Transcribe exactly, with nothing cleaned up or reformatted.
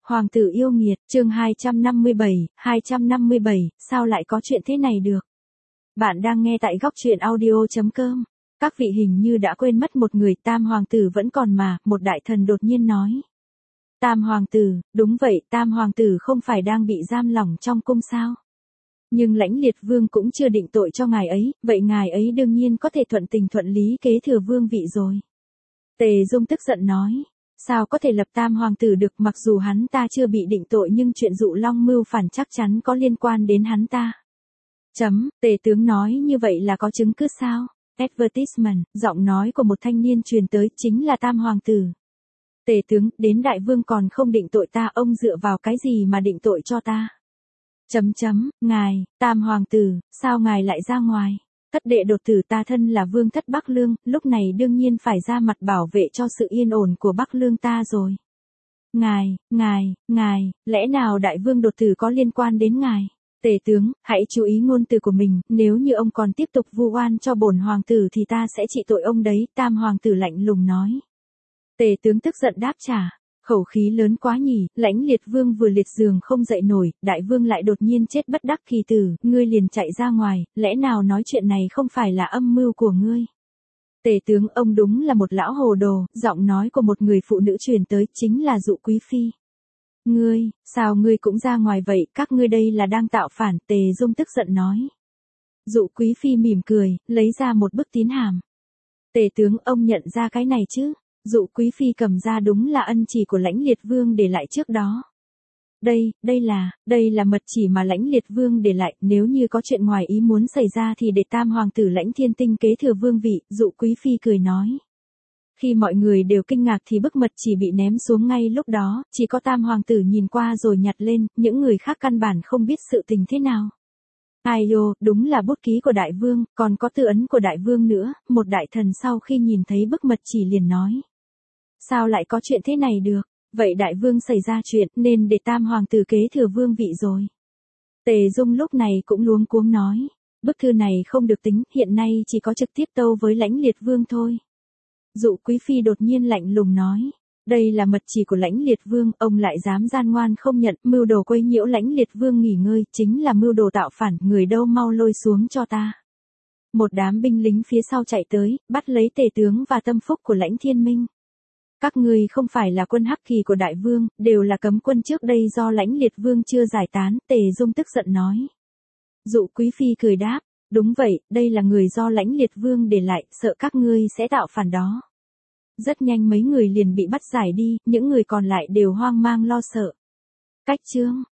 Hoàng tử yêu nghiệt, chương hai trăm năm mươi bảy, hai trăm năm mươi bảy, sao lại có chuyện thế này được? Bạn đang nghe tại góc truyện audio chấm com. Các vị hình như đã quên mất một người, Tam hoàng tử vẫn còn mà, một đại thần đột nhiên nói. Tam hoàng tử, đúng vậy, Tam hoàng tử không phải đang bị giam lỏng trong cung sao? Nhưng Lãnh Liệt Vương cũng chưa định tội cho ngài ấy, vậy ngài ấy đương nhiên có thể thuận tình thuận lý kế thừa vương vị rồi. Tề Dung tức giận nói. Sao có thể lập Tam hoàng tử được, mặc dù hắn ta chưa bị định tội nhưng chuyện dụ long mưu phản chắc chắn có liên quan đến hắn ta. Chấm, Tề tướng nói như vậy là có chứng cứ sao? Advertisement, giọng nói của một thanh niên truyền tới, chính là Tam hoàng tử. Tề tướng, đến đại vương còn không định tội ta, ông dựa vào cái gì mà định tội cho ta? Chấm chấm, ngài, Tam hoàng tử, sao ngài lại ra ngoài? Thất đệ đột tử, ta thân là vương thất Bắc Lương, lúc này đương nhiên phải ra mặt bảo vệ cho sự yên ổn của Bắc Lương ta rồi. Ngài, ngài, ngài, lẽ nào đại vương đột tử có liên quan đến ngài? Tề tướng, hãy chú ý ngôn từ của mình, nếu như ông còn tiếp tục vu oan cho bổn hoàng tử thì ta sẽ trị tội ông đấy, Tam hoàng tử lạnh lùng nói. Tề tướng tức giận đáp trả. Khẩu khí lớn quá nhỉ, Lãnh Liệt Vương vừa liệt giường không dậy nổi, đại vương lại đột nhiên chết bất đắc kỳ tử, ngươi liền chạy ra ngoài, lẽ nào nói chuyện này không phải là âm mưu của ngươi? Tề tướng, ông đúng là một lão hồ đồ, giọng nói của một người phụ nữ truyền tới, chính là Dụ Quý Phi. Ngươi, sao ngươi cũng ra ngoài vậy, các ngươi đây là đang tạo phản, Tề Dung tức giận nói. Dụ Quý Phi mỉm cười, lấy ra một bức tín hàm. Tề tướng, ông nhận ra cái này chứ? Dụ Quý Phi cầm ra, đúng là ân chỉ của Lãnh Liệt Vương để lại trước đó. Đây, đây là, đây là mật chỉ mà Lãnh Liệt Vương để lại, nếu như có chuyện ngoài ý muốn xảy ra thì để Tam hoàng tử Lãnh Thiên Tinh kế thừa vương vị, Dụ Quý Phi cười nói. Khi mọi người đều kinh ngạc thì bức mật chỉ bị ném xuống ngay lúc đó, chỉ có Tam hoàng tử nhìn qua rồi nhặt lên, những người khác căn bản không biết sự tình thế nào. Ai dô, đúng là bút ký của đại vương, còn có tư ấn của đại vương nữa, một đại thần sau khi nhìn thấy bức mật chỉ liền nói. Sao lại có chuyện thế này được? Vậy đại vương xảy ra chuyện nên để Tam hoàng tử kế thừa vương vị rồi. Tề Dung lúc này cũng luống cuống nói. Bức thư này không được tính, hiện nay chỉ có trực tiếp tâu với Lãnh Liệt Vương thôi. Dụ Quý Phi đột nhiên lạnh lùng nói. Đây là mật chỉ của Lãnh Liệt Vương, ông lại dám gian ngoan không nhận, mưu đồ quấy nhiễu Lãnh Liệt Vương nghỉ ngơi, chính là mưu đồ tạo phản, người đâu mau lôi xuống cho ta. Một đám binh lính phía sau chạy tới, bắt lấy Tề tướng và tâm phúc của Lãnh Thiên Minh. Các ngươi không phải là quân hắc kỳ của đại vương, đều là cấm quân trước đây do Lãnh Liệt Vương chưa giải tán, Tề Dung tức giận nói. Dụ Quý Phi cười đáp, đúng vậy, đây là người do Lãnh Liệt Vương để lại, sợ các ngươi sẽ tạo phản đó. Rất nhanh mấy người liền bị bắt giải đi, những người còn lại đều hoang mang lo sợ. Cách chương